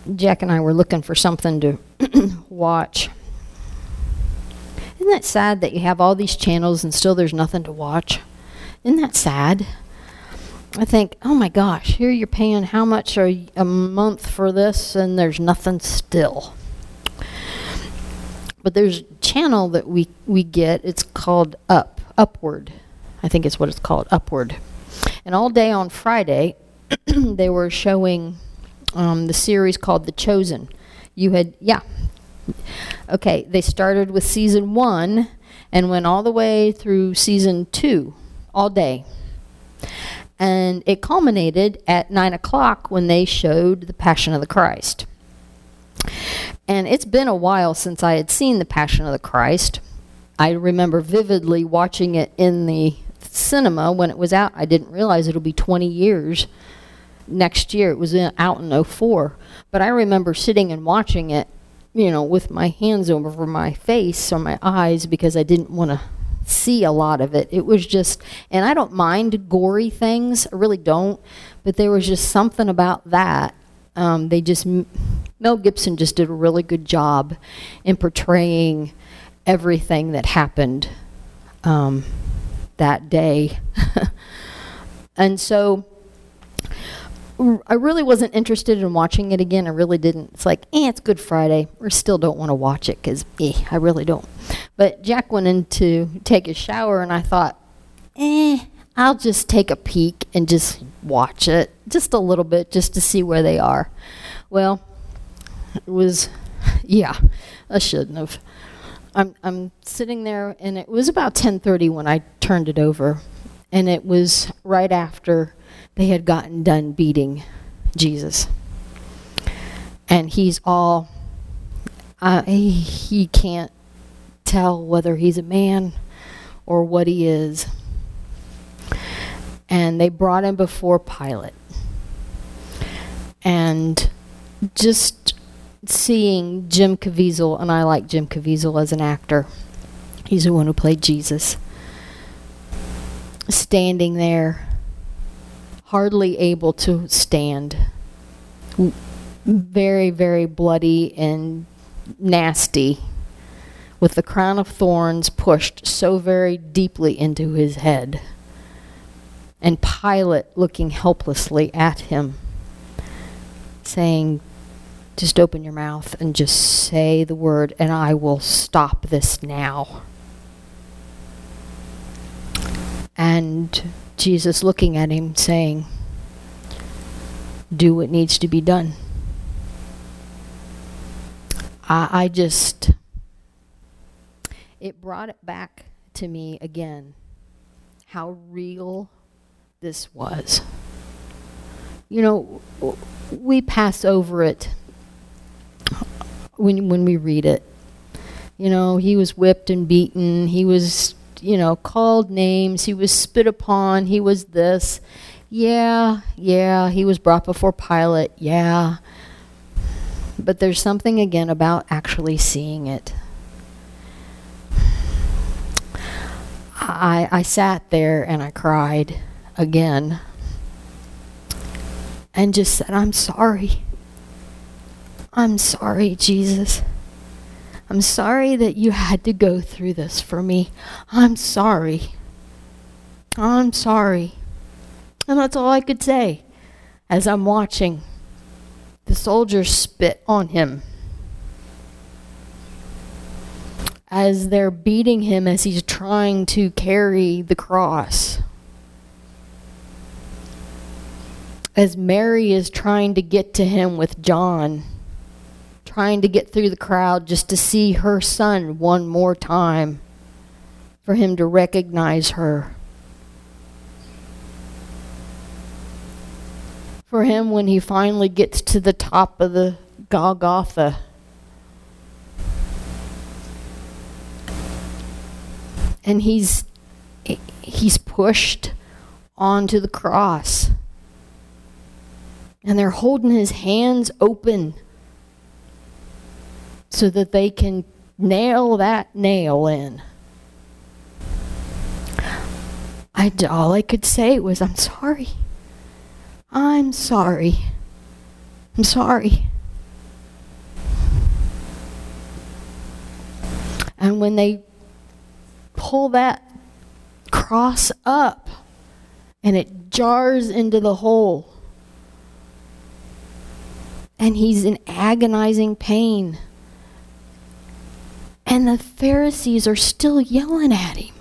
Jack and I were looking for something to watch. Isn't that sad that you have all these channels and still there's nothing to watch? Isn't that sad? I think, oh my gosh, here you're paying how much a month for this and there's nothing still. But there's a channel that we get, it's called Upward. I think it's what it's called, Upward. And all day on Friday, they were showing the series called The Chosen. Okay, they started with season 1 and went all the way through season 2, all day. And it culminated at 9 o'clock when they showed The Passion of the Christ. And it's been a while since I had seen The Passion of the Christ. I remember vividly watching it in the cinema when it was out. I didn't realize it'll be 20 years next year. It was out in 2004. But I remember sitting and watching it, with my hands over my face or my eyes because I didn't want to see a lot of it. It was just, and I don't mind gory things, I really don't, but there was just something about that. Mel Gibson just did a really good job in portraying everything that happened that day. And so I really wasn't interested in watching it again. I really didn't. It's like, it's Good Friday. I still don't want to watch it because, I really don't. But Jack went in to take a shower, and I thought, I'll just take a peek and just watch it just a little bit just to see where they are. Well, it was, I shouldn't have. I'm sitting there, and it was about 10:30 when I turned it over, and it was right after they had gotten done beating Jesus. And he's all, he can't tell whether he's a man or what he is. And they brought him before Pilate. And just seeing Jim Caviezel, and I like Jim Caviezel as an actor. He's the one who played Jesus. Standing there, hardly able to stand. Very, very bloody and nasty, with the crown of thorns pushed so very deeply into his head. And Pilate looking helplessly at him, saying, just open your mouth and just say the word and I will stop this now. And Jesus looking at him saying, do what needs to be done. It brought it back to me again, how real this was. We pass over it when we read it. He was whipped and beaten. He was, called names. He was spit upon. He was this. Yeah, he was brought before Pilate. Yeah. But there's something again about actually seeing it. I sat there and I cried again and just said, I'm sorry. I'm sorry, Jesus. I'm sorry that you had to go through this for me. I'm sorry. I'm sorry. And that's all I could say as I'm watching the soldiers spit on him, as they're beating him as he's trying to carry the cross, as Mary is trying to get to him with John, trying to get through the crowd just to see her son one more time, for him to recognize her. For him, when he finally gets to the top of the Golgotha, and he's pushed onto the cross, and they're holding his hands open so that they can nail that nail in. All I could say was, I'm sorry. I'm sorry. I'm sorry. And when they pull that cross up and it jars into the hole, and he's in agonizing pain, and the Pharisees are still yelling at him.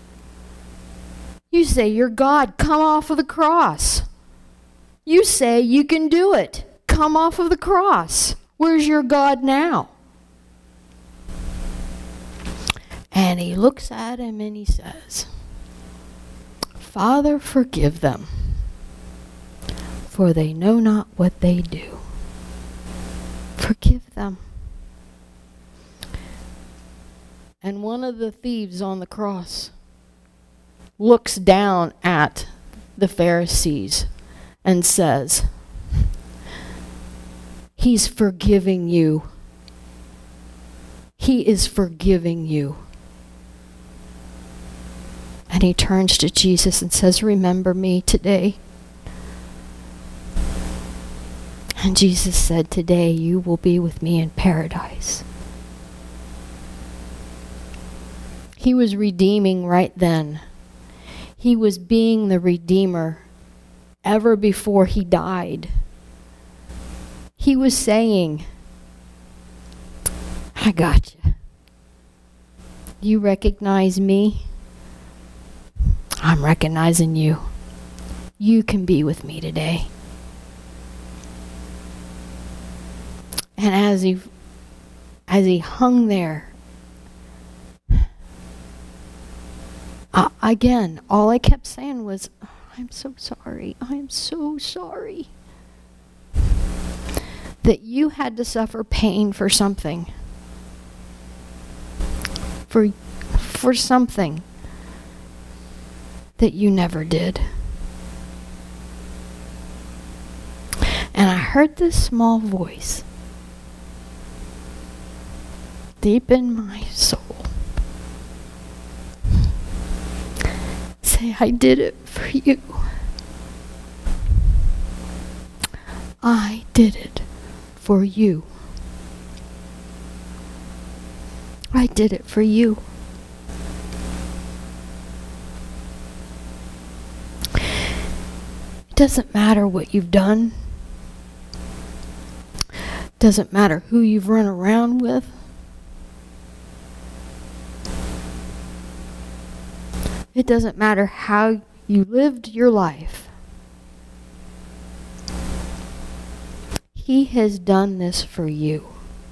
You say you're God, come off of the cross. You say you can do it, come off of the cross. Where's your God now? And he looks at him and he says, Father, forgive them, for they know not what they do. Forgive them. And one of the thieves on the cross looks down at the Pharisees and says, He's forgiving you. He is forgiving you. And he turns to Jesus and says, remember me today. And Jesus said, today you will be with me in paradise. He was redeeming right then. He was being the Redeemer ever before he died. He was saying, I got you. You recognize me? I'm recognizing you. You can be with me today. And as he hung there, again, all I kept saying was, I'm so sorry. I'm so sorry that you had to suffer pain for something. For something that you never did. And I heard this small voice deep in my soul say, I did it for you. I did it for you. I did it for you. It doesn't matter what you've done. It doesn't matter who you've run around with. It doesn't matter how you lived your life. He has done this for you.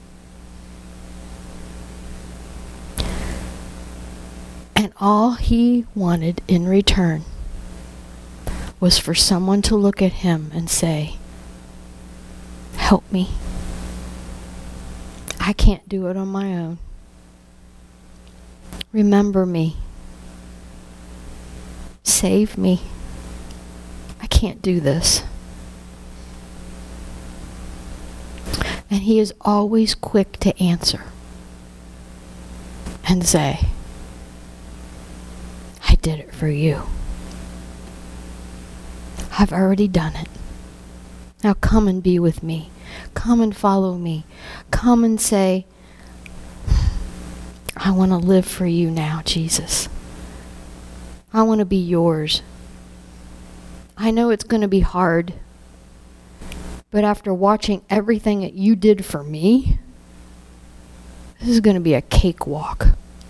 And all he wanted in return was for someone to look at him and say, help me. I can't do it on my own. Remember me. Save me. I can't do this. And he is always quick to answer and say, I did it for you. I've already done it. Now come and be with me. Come and follow me. Come and say, I want to live for you now, Jesus. I want to be yours. I know it's going to be hard, but after watching everything that you did for me, this is going to be a cakewalk.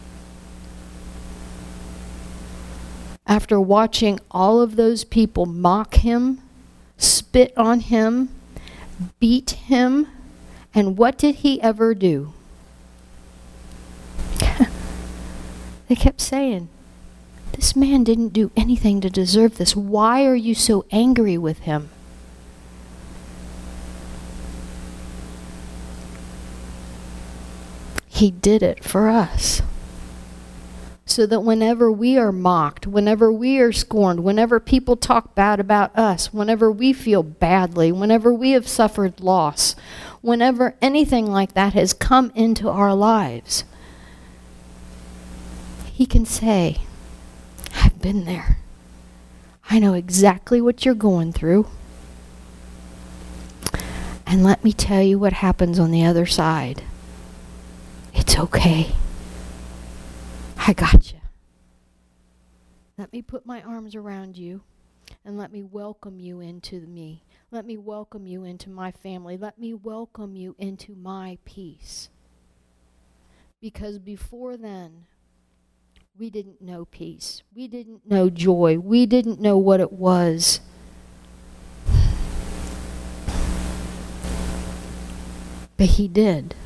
After watching all of those people mock him, spit on him, beat him, and what did he ever do? They kept saying, this man didn't do anything to deserve this. Why are you so angry with him? He did it for us. So that whenever we are mocked, whenever we are scorned, whenever people talk bad about us, whenever we feel badly, whenever we have suffered loss, whenever anything like that has come into our lives, he can say, I've been there. I know exactly what you're going through. And let me tell you what happens on the other side. It's okay. I got you. Let me put my arms around you and let me welcome you into me. Let me welcome you into my family. Let me welcome you into my peace. Because before then, we didn't know peace. We didn't know joy. We didn't know what it was. But he did.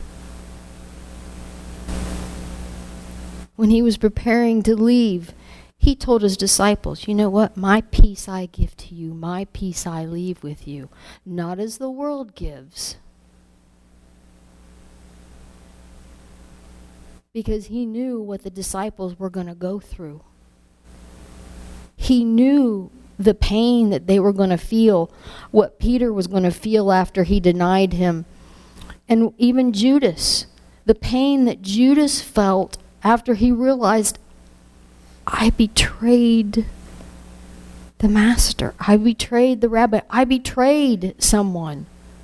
When he was preparing to leave, he told his disciples, you know what? My peace I give to you. My peace I leave with you. Not as the world gives. Because he knew what the disciples were going to go through. He knew the pain that they were going to feel, what Peter was going to feel after he denied him. And even Judas, the pain that Judas felt after he realized, I betrayed the master. I betrayed the rabbi. I betrayed someone.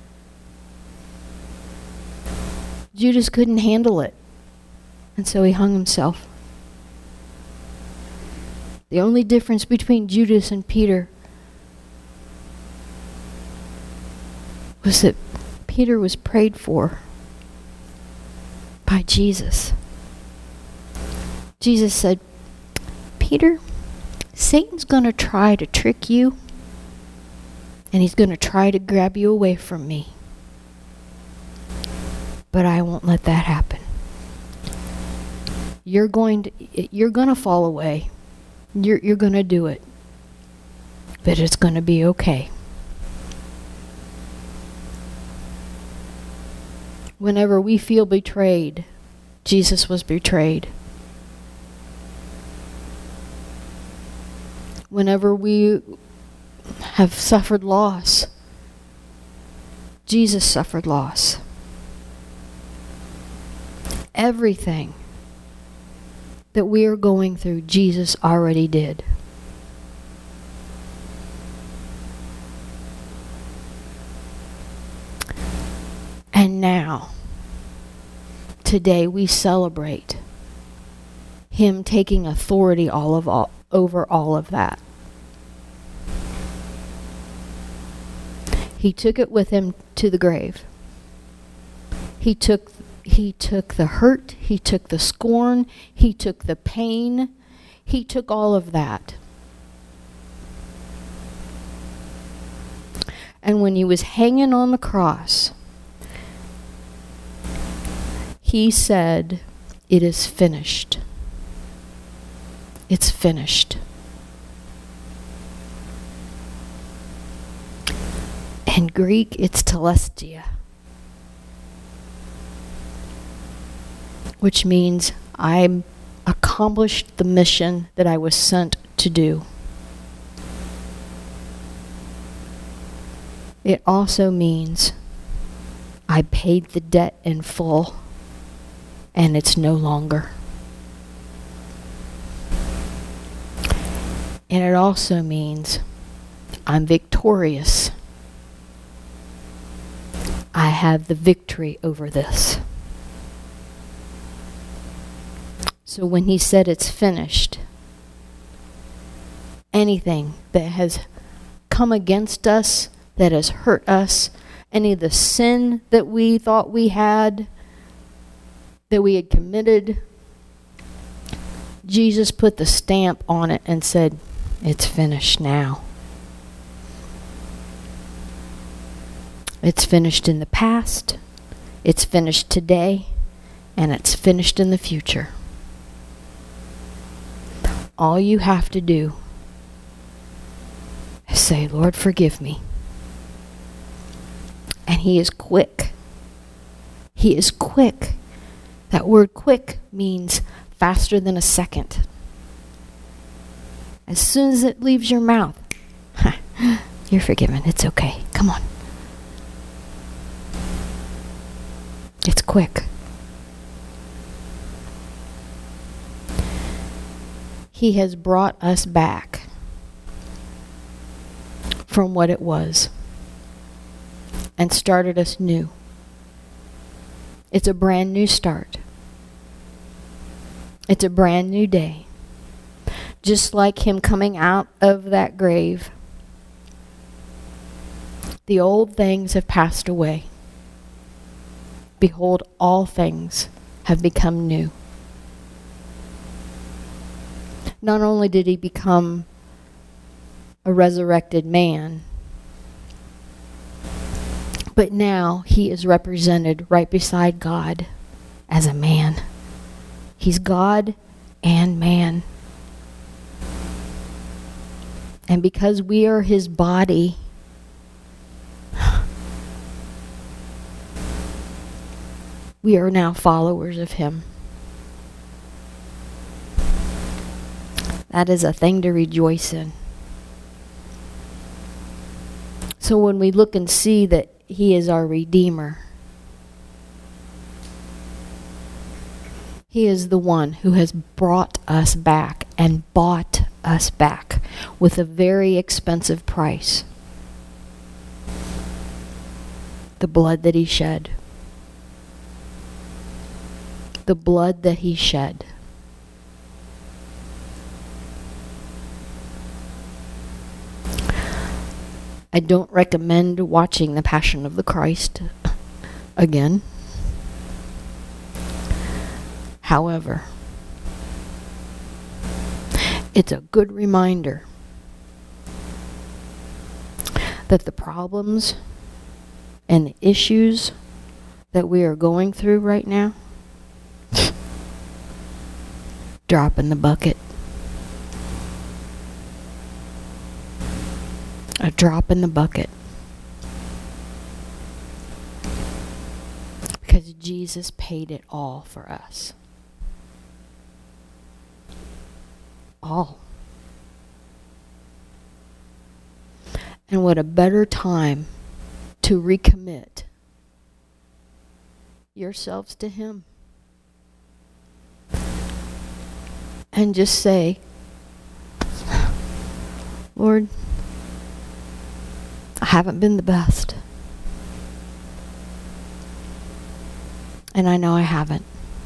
Judas couldn't handle it. And so he hung himself. The only difference between Judas and Peter was that Peter was prayed for by Jesus. Jesus said, Peter, Satan's going to try to trick you, and he's going to try to grab you away from me. But I won't let that happen. You're going to fall away. You're going to do it. But it's going to be okay. Whenever we feel betrayed, Jesus was betrayed. Whenever we have suffered loss, Jesus suffered loss. Everything that we are going through, Jesus already did. And now, today, we celebrate him taking authority over all of that. He took it with him to the grave. He took the hurt, he took the scorn, he took the pain, he took all of that. And when he was hanging on the cross, he said, "It is finished." It's finished. In Greek, it's telestia, which means I accomplished the mission that I was sent to do. It also means I paid the debt in full, and it's no longer. And it also means I'm victorious. I have the victory over this. So when he said it's finished, anything that has come against us, that has hurt us, any of the sin that we thought we had, that we had committed, Jesus put the stamp on it and said, it's finished now. It's finished in the past, it's finished today, and it's finished in the future. All you have to do is say, Lord, forgive me. And he is quick. He is quick. That word quick means faster than a second. As soon as it leaves your mouth, you're forgiven. It's okay. Come on. It's quick. He has brought us back from what it was and started us new. It's a brand new start. It's a brand new day. Just like him coming out of that grave, the old things have passed away. Behold, all things have become new. Not only did he become a resurrected man, but now he is represented right beside God as a man. He's God and man. And because we are his body, we are now followers of him. That is a thing to rejoice in. So when we look and see that he is our Redeemer, he is the one who has brought us back and bought us back with a very expensive price. The blood that he shed. The blood that he shed. I don't recommend watching The Passion of the Christ again. However, it's a good reminder that the problems and the issues that we are going through right now, drop in the bucket. A drop in the bucket. Because Jesus paid it all for us. All. And what a better time to recommit yourselves to him. And just say, Lord, I haven't been the best. And I know I haven't.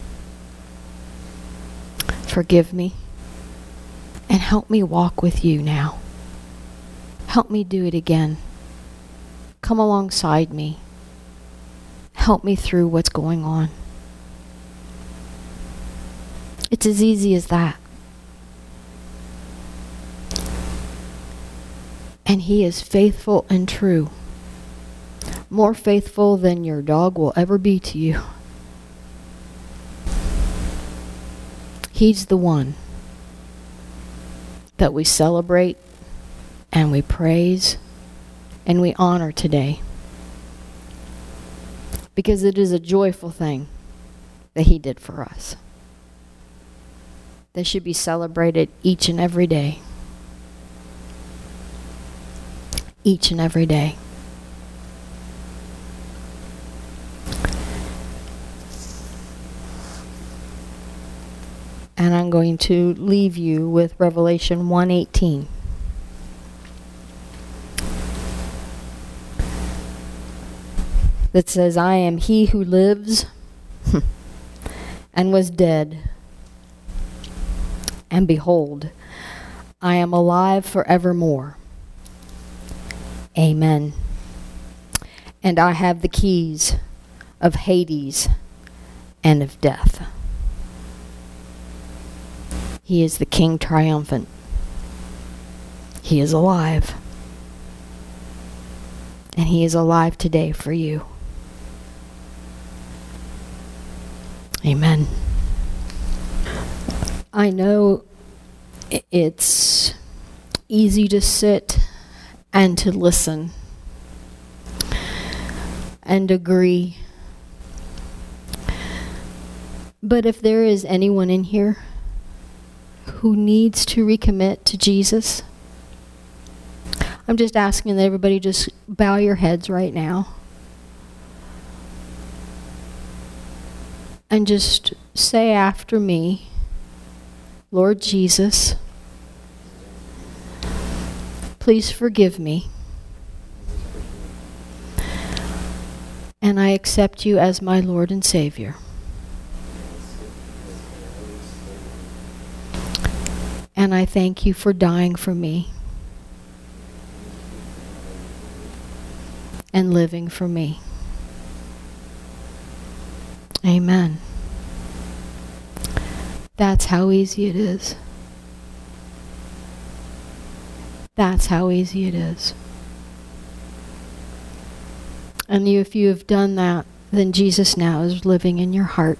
Forgive me. And help me walk with you now. Help me do it again. Come alongside me. Help me through what's going on. It's as easy as that. And he is faithful and true. More faithful than your dog will ever be to you. He's the one that we celebrate and we praise and we honor today. Because it is a joyful thing that he did for us. That should be celebrated each and every day. Each and every day. And I'm going to leave you with Revelation 1:18. That says, I am he who lives and was dead. And behold, I am alive forevermore. Amen. And I have the keys of Hades and of death. He is the King triumphant. He is alive. And he is alive today for you. Amen. I know it's easy to sit and to listen and agree. But if there is anyone in here who needs to recommit to Jesus, I'm just asking that everybody just bow your heads right now. And just say after me, Lord Jesus, please forgive me. And I accept you as my Lord and Savior. And I thank you for dying for me and living for me. Amen. That's how easy it is. That's how easy it is. And if you have done that, then Jesus now is living in your heart.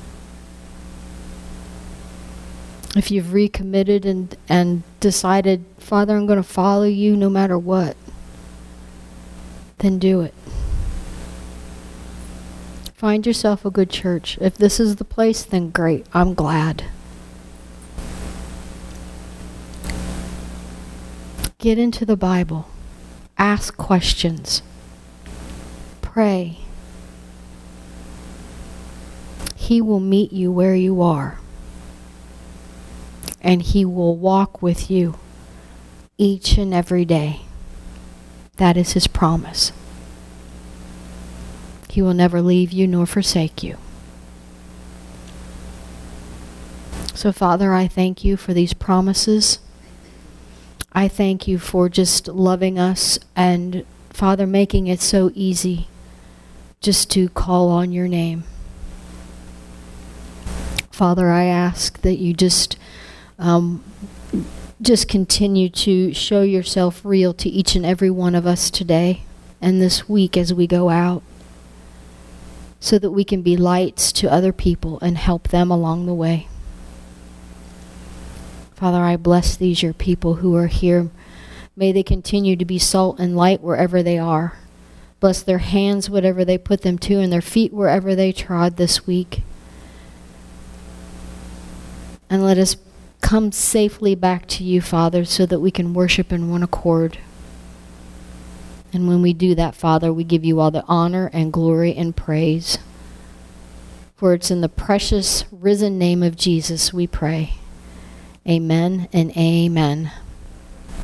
If you've recommitted and decided, Father, I'm going to follow you no matter what, then do it. Find yourself a good church. If this is the place, then great. I'm glad. Get into the Bible. Ask questions. Pray. He will meet you where you are. And He will walk with you each and every day. That is His promise. He will never leave you nor forsake you. So, Father, I thank you for these promises. I thank you for just loving us and, Father, making it so easy just to call on your name. Father, I ask that you just continue to show yourself real to each and every one of us today and this week as we go out, so that we can be lights to other people and help them along the way. Father, I bless these your people who are here. May they continue to be salt and light wherever they are. Bless their hands, whatever they put them to, and their feet wherever they trod this week. And let us come safely back to you, Father, so that we can worship in one accord. And when we do that, Father, we give you all the honor and glory and praise. For it's in the precious risen name of Jesus we pray. Amen and amen.